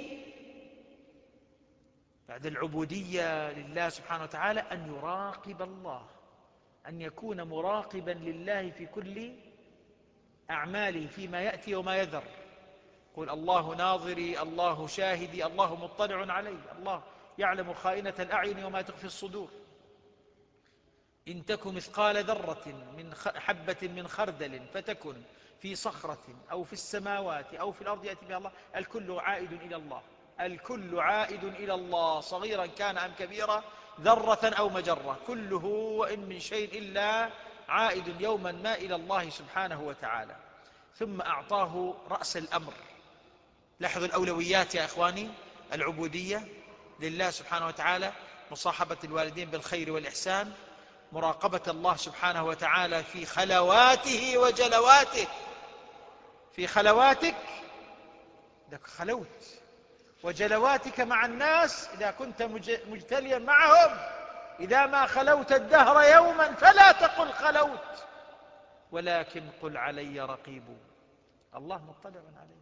بعد العبودية لله سبحانه وتعالى أن يراقب الله، أن يكون مراقبا لله في كل أعماله، فيما يأتي وما يذر. قل الله ناظري، الله شاهدي، الله مطلع علي، الله يعلم خائنة الأعين وما تخفي الصدور. إن تك مثقال ذرة من حبة من خردل فتكن في صخرة أو في السماوات أو في الأرض يأتي بها الله. الكل عائد إلى الله، الكل عائد إلى الله، صغيرا كان أم كبيرا، ذرة أو مجرة، كله وإن من شيء إلا عائد يوما ما إلى الله سبحانه وتعالى. ثم أعطاه رأس الأمر. لاحظوا الأولويات يا إخواني: العبودية لله سبحانه وتعالى، مصاحبة الوالدين بالخير والإحسان، مراقبة الله سبحانه وتعالى في خلواته وجلواته. في خلواتك إذا خلوت، وجلواتك مع الناس إذا كنت مجتليا معهم. إذا ما خلوت الدهر يوما فلا تقل خلوت، ولكن قل علي رقيب، الله مطلع عليه.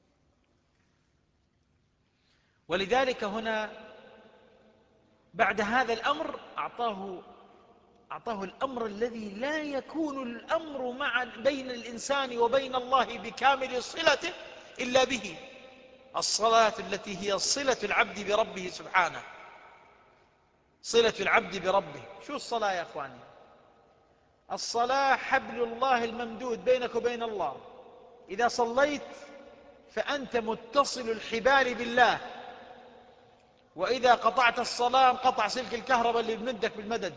ولذلك هنا بعد هذا الأمر أعطاه الأمر الذي لا يكون الأمر بين الإنسان وبين الله بكامل صلته إلا به: الصلاة، التي هي صلة العبد بربه سبحانه. صلة العبد بربه. شو الصلاة يا أخواني؟ الصلاة حبل الله الممدود بينك وبين الله. إذا صليت فأنت متصل الحبال بالله، وإذا قطعت الصلاة انقطع سلك الكهرباء اللي بمدك بالمدد.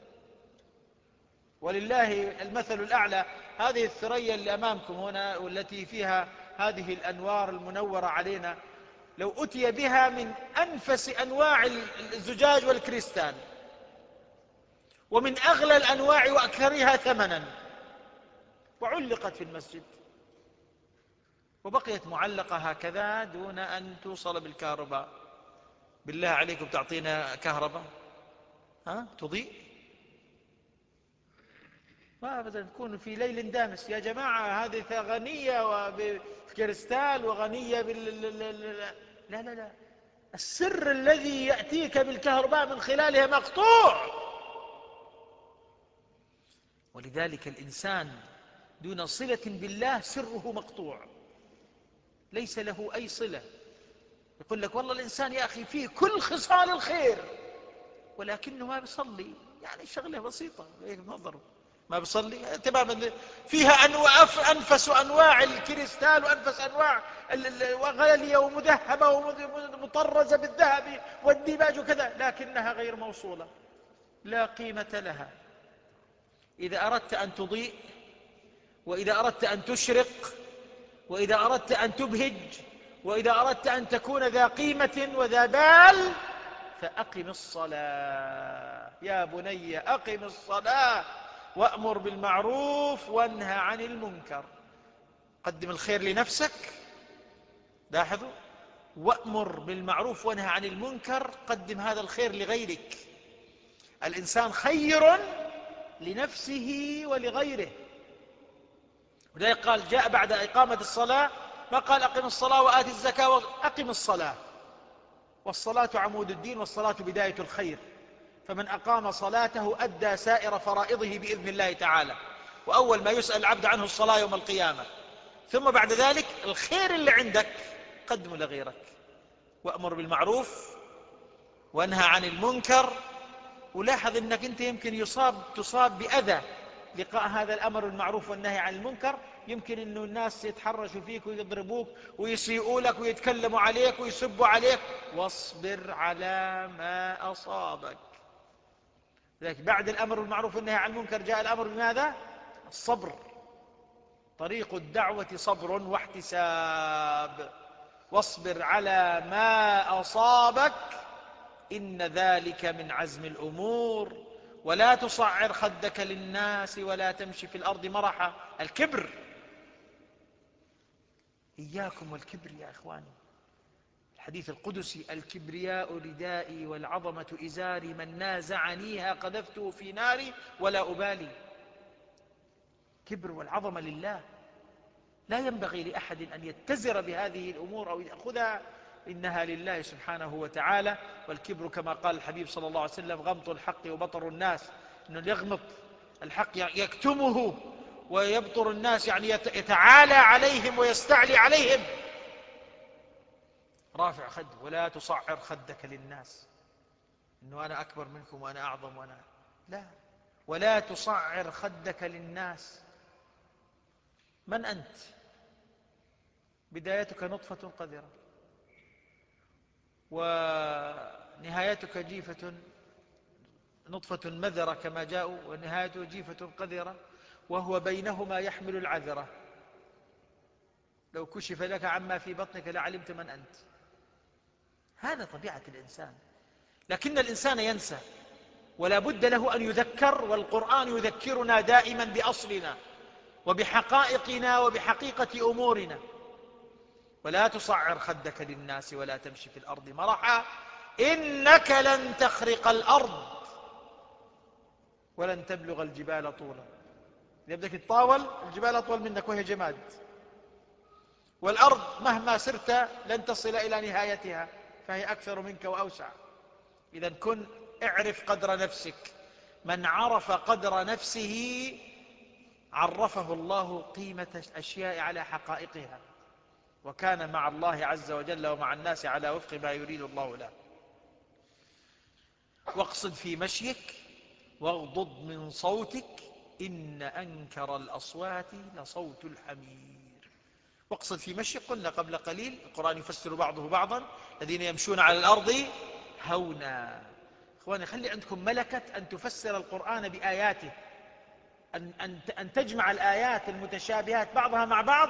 ولله المثل الأعلى. هذه الثريا اللي أمامكم هنا والتي فيها هذه الأنوار المنورة علينا، لو أتي بها من أنفس أنواع الزجاج والكريستال ومن أغلى الأنواع وأكثرها ثمنا وعلقت في المسجد وبقيت معلقة هكذا دون أن توصل بالكهرباء، بالله عليكم تعطينا كهرباء تضيء؟ ما أبدا. تكون في ليل دامس يا جماعة. هذه غنية وبكريستال وغنية لا لا لا. السر الذي يأتيك بالكهرباء من خلالها مقطوع. ولذلك الإنسان دون صلة بالله سره مقطوع، ليس له أي صلة. يقول لك والله الإنسان يا أخي فيه كل خصال الخير ولكنه ما بيصلي، يعني شغلة بسيطة هيك نظره، ما بيصلي تماما. فيها أنفس أنواع الكريستال وأنفس أنواع غالية ومذهبة ومطرزة بالذهب والديباج وكذا، لكنها غير موصولة، لا قيمة لها. إذا أردت أن تضيء وإذا أردت أن تشرق، وإذا أردت أن تبهج، وإذا أردت أن تكون ذا قيمة وذا بال فأقم الصلاة. يا بني أقم الصلاة وأمر بالمعروف وانهى عن المنكر. قدم الخير لنفسك، لاحظوا، وأمر بالمعروف وانهى عن المنكر، قدم هذا الخير لغيرك. الإنسان خير لنفسه ولغيره. ولذلك قال جاء بعد إقامة الصلاة ما قال أقم الصلاة وآت الزكاة، أقم الصلاة، والصلاة عمود الدين، والصلاة بداية الخير. فمن أقام صلاته أدى سائر فرائضه بإذن الله تعالى، وأول ما يسأل العبد عنه الصلاة يوم القيامة. ثم بعد ذلك الخير اللي عندك قدمه لغيرك، وأمر بالمعروف وانهى عن المنكر. ولاحظ أنك أنت يمكن تصاب بأذى لقاء هذا الأمر بالمعروف والنهي عن المنكر. يمكن أن الناس يتحرشوا فيك ويضربوك ويسيئوا لك ويتكلموا عليك ويسبوا عليك، واصبر على ما أصابك. لذلك بعد الأمر بالمعروف والنهي عن المنكر جاء الأمر بماذا؟ الصبر. طريق الدعوة صبر واحتساب. واصبر على ما أصابك إن ذلك من عزم الأمور. ولا تصعر خدك للناس ولا تمشي في الأرض مرحا. الكبر، إياكم والكبر يا إخواني. الحديث القدسي: الكبرياء ردائي والعظمة إزاري، من نازعنيها قذفته في ناري ولا أبالي. كبر والعظمة لله، لا ينبغي لأحد أن يتزر بهذه الأمور أو يأخذها، إنها لله سبحانه وتعالى. والكبر كما قال الحبيب صلى الله عليه وسلم: غمط الحق وبطر الناس. إنه يغمط الحق يكتمه، ويبطر الناس يعني يتعالى عليهم ويستعلي عليهم. رافع خده. ولا تصعر خدك للناس، إنه أنا أكبر منكم وأنا أعظم وأنا لا. ولا تصعر خدك للناس. من أنت؟ بدايتك نطفة قذرة، ونهايتك جيفة، نطفة مذرة كما جاءوا، ونهايته جيفة قذرة، وهو بينهما يحمل العذرة. لو كشف لك عما في بطنك لعلمت من أنت. هذا طبيعة الإنسان، لكن الإنسان ينسى، ولا بد له أن يذكر. والقرآن يذكرنا دائما بأصلنا وبحقائقنا وبحقيقة أمورنا. ولا تصعر خدك للناس ولا تمشي في الأرض مرحا إنك لن تخرق الأرض ولن تبلغ الجبال طولا. إذا بدك تطاول الجبال أطول منك وهي جماد، والأرض مهما سرت لن تصل إلى نهايتها فهي أكثر منك وأوسع. إذا كن اعرف قدر نفسك. من عرف قدر نفسه عرفه الله قيمة الأشياء على حقائقها، وكان مع الله عز وجل ومع الناس على وفق ما يريد الله له. واقصد في مشيك واغضض من صوتك إن أنكر الأصوات لصوت الحمير. واقصد في مشيك، قلنا قبل قليل القرآن يفسر بعضه بعضا: الذين يمشون على الأرض هونا. إخواني، خلي عندكم ملكة أن تفسر القرآن بآياته، أن تجمع الآيات المتشابهات بعضها مع بعض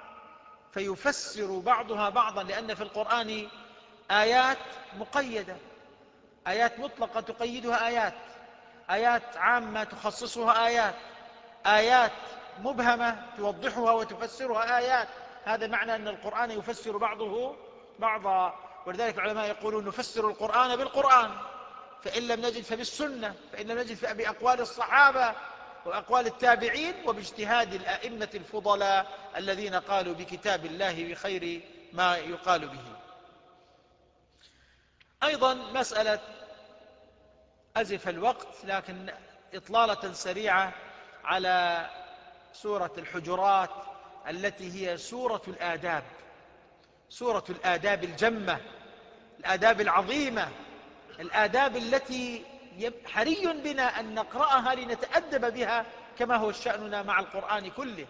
فيفسر بعضها بعضا. لأن في القرآن آيات مقيدة، آيات مطلقة تقيدها آيات عامة تخصصها آيات مبهمة توضحها وتفسرها آيات. هذا معنى أن القرآن يفسر بعضه بعضا. ولذلك العلماء يقولون نفسر القرآن بالقرآن، فإن لم نجد فبالسنة، فإن لم نجد فبأقوال الصحابة وأقوال التابعين وباجتهاد الأئمة الفضلاء الذين قالوا بكتاب الله بخير ما يقال به. أيضا مسألة أزف الوقت، لكن إطلالة سريعة على سورة الحجرات التي هي سورة الآداب، سورة الآداب الجمة، الآداب العظيمة، الآداب التي حري بنا أن نقرأها لنتأدب بها كما هو شأننا مع القرآن كله.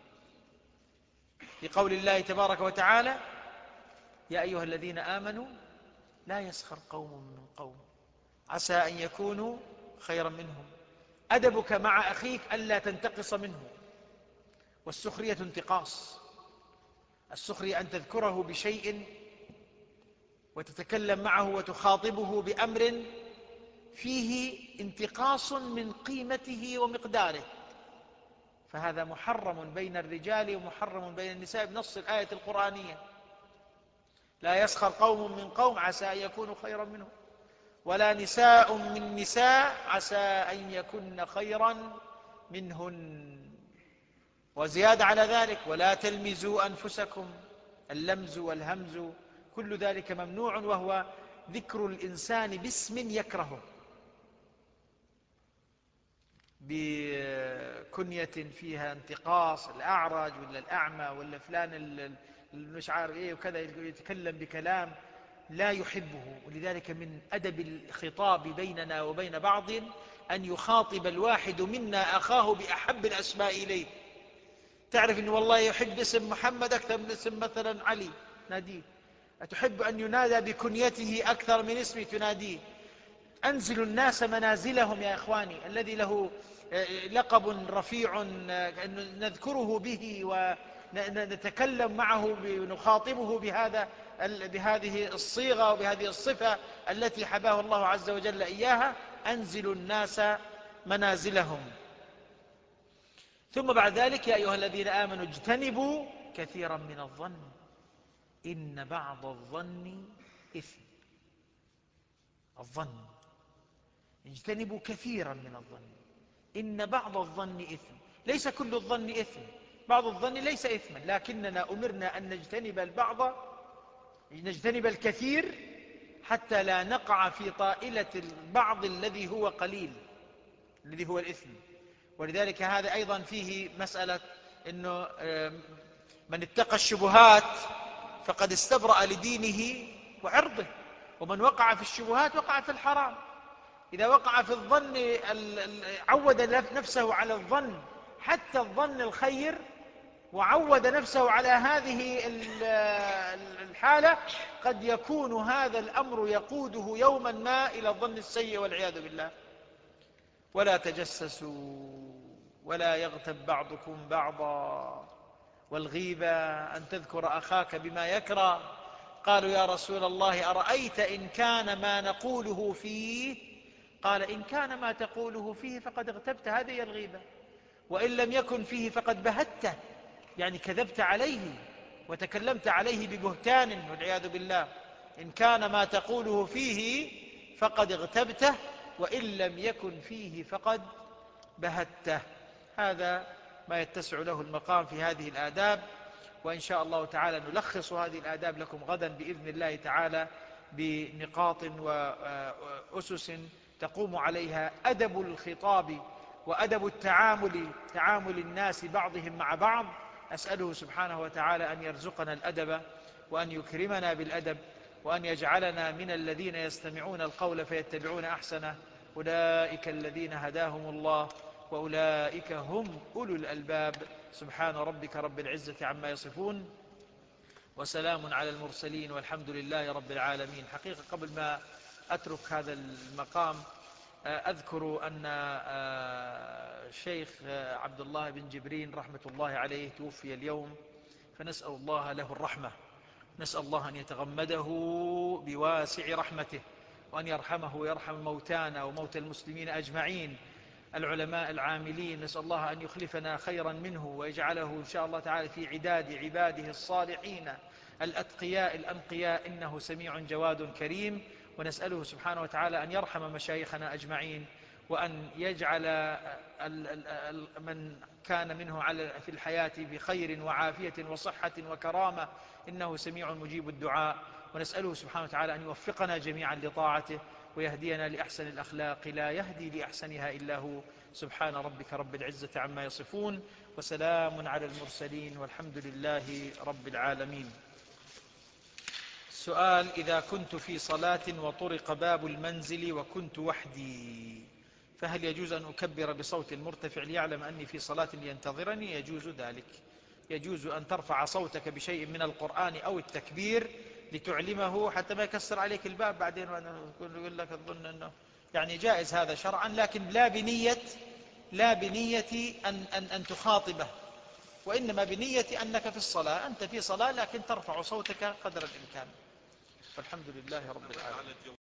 لقول الله تبارك وتعالى: يا أيها الذين آمنوا لا يسخر قوم من قوم عسى أن يكونوا خيرا منهم. أدبك مع أخيك ألا تنتقص منه، والسخرية انتقاص. السخرية أن تذكره بشيء وتتكلم معه وتخاطبه بأمر فيه انتقاص من قيمته ومقداره، فهذا محرم بين الرجال ومحرم بين النساء بنص الآية القرآنية: لا يسخر قوم من قوم عسى أن يكونوا خيرا منهم، ولا نساء من نساء عسى أن يكن خيرا منهن. وزيادة على ذلك: ولا تلمزوا أنفسكم. اللمز والهمز كل ذلك ممنوع، وهو ذكر الإنسان باسم يكرهه، بكنية فيها انتقاص، الأعرج ولا الأعمى ولا فلان مش عارف إيه وكذا، يتكلم بكلام لا يحبه. ولذلك من أدب الخطاب بيننا وبين بعض أن يخاطب الواحد منا أخاه بأحب الأسماء إليه. تعرف أنه والله يحب اسم محمد أكثر من اسم مثلا علي، ناديه. أتحب أن ينادى بكنيته أكثر من اسمه، تناديه. أنزلوا الناس منازلهم يا إخواني. الذي له لقب رفيع نذكره به ونتكلم معه ونخاطبه بهذه الصيغة وبهذه الصفة التي حباه الله عز وجل إياها: أنزلوا الناس منازلهم. ثم بعد ذلك: يا أيها الذين آمنوا اجتنبوا كثيرا من الظن إن بعض الظن إثم. الظن، اجتنبوا كثيرا من الظن إن بعض الظن إثم. ليس كل الظن إثم، بعض الظن ليس إثما، لكننا أمرنا أن نجتنب الكثير حتى لا نقع في طائلة البعض الذي هو قليل، الذي هو الإثم. ولذلك هذا أيضا فيه مسألة أنه من اتقى الشبهات فقد استبرأ لدينه وعرضه، ومن وقع في الشبهات وقع في الحرام. إذا وقع في الظن عود نفسه على الظن حتى الظن الخير، وعود نفسه على هذه الحالة، قد يكون هذا الأمر يقوده يوما ما إلى الظن السيء والعياذ بالله. ولا تجسسوا ولا يغتب بعضكم بعضا. والغيبة أن تذكر أخاك بما يكره. قالوا يا رسول الله أرأيت إن كان ما نقوله فيه؟ قال إن كان ما تقوله فيه فقد اغتبت، هذه هي الغيبة. وإن لم يكن فيه فقد بهته، يعني كذبت عليه وتكلمت عليه ببهتان والعياذ بالله. إن كان ما تقوله فيه فقد اغتبته، وإن لم يكن فيه فقد بهته. هذا ما يتسع له المقام في هذه الآداب، وإن شاء الله تعالى نلخص هذه الآداب لكم غدا بإذن الله تعالى بنقاط وأسس تقوم عليها أدب الخطاب وأدب تعامل الناس بعضهم مع بعض. أسأله سبحانه وتعالى أن يرزقنا الأدب، وأن يكرمنا بالأدب، وأن يجعلنا من الذين يستمعون القول فيتبعون أحسنه. أولئك الذين هداهم الله وأولئك هم أولو الألباب. سبحان ربك رب العزة عما يصفون، وسلام على المرسلين، والحمد لله رب العالمين. حقيقة قبل ما أترك هذا المقام أذكر أن الشيخ عبد الله بن جبرين رحمة الله عليه توفي اليوم، فنسأل الله له الرحمة، نسأل الله أن يتغمده بواسع رحمته، وأن يرحمه ويرحم موتانا وموتى المسلمين أجمعين، العلماء العاملين. نسأل الله أن يخلفنا خيرا منه، ويجعله إن شاء الله تعالى في عداد عباده الصالحين الأتقياء الأنقياء، إنه سميع جواد كريم. ونسأله سبحانه وتعالى أن يرحم مشايخنا أجمعين، وأن يجعل من كان منه في الحياة بخير وعافية وصحة وكرامة، إنه سميع مجيب الدعاء. ونسأله سبحانه وتعالى أن يوفقنا جميعا لطاعته، ويهدينا لأحسن الأخلاق لا يهدي لأحسنها إلا هو. سبحان ربك رب العزة عما يصفون، وسلام على المرسلين، والحمد لله رب العالمين. سؤال: إذا كنت في صلاة وطرق باب المنزل وكنت وحدي، فهل يجوز أن أكبر بصوت مرتفع ليعلم أني في صلاة لينتظرني؟ يجوز ذلك. يجوز أن ترفع صوتك بشيء من القرآن أو التكبير لتعلمه حتى ما يكسر عليك الباب بعدين، وأنا يقول لك أظن أنه يعني جائز هذا شرعا، لكن لا بنية أن تخاطبه. وإنما بنية أنك في الصلاة، أنت في صلاة لكن ترفع صوتك قدر الإمكان. والحمد لله رب العالمين.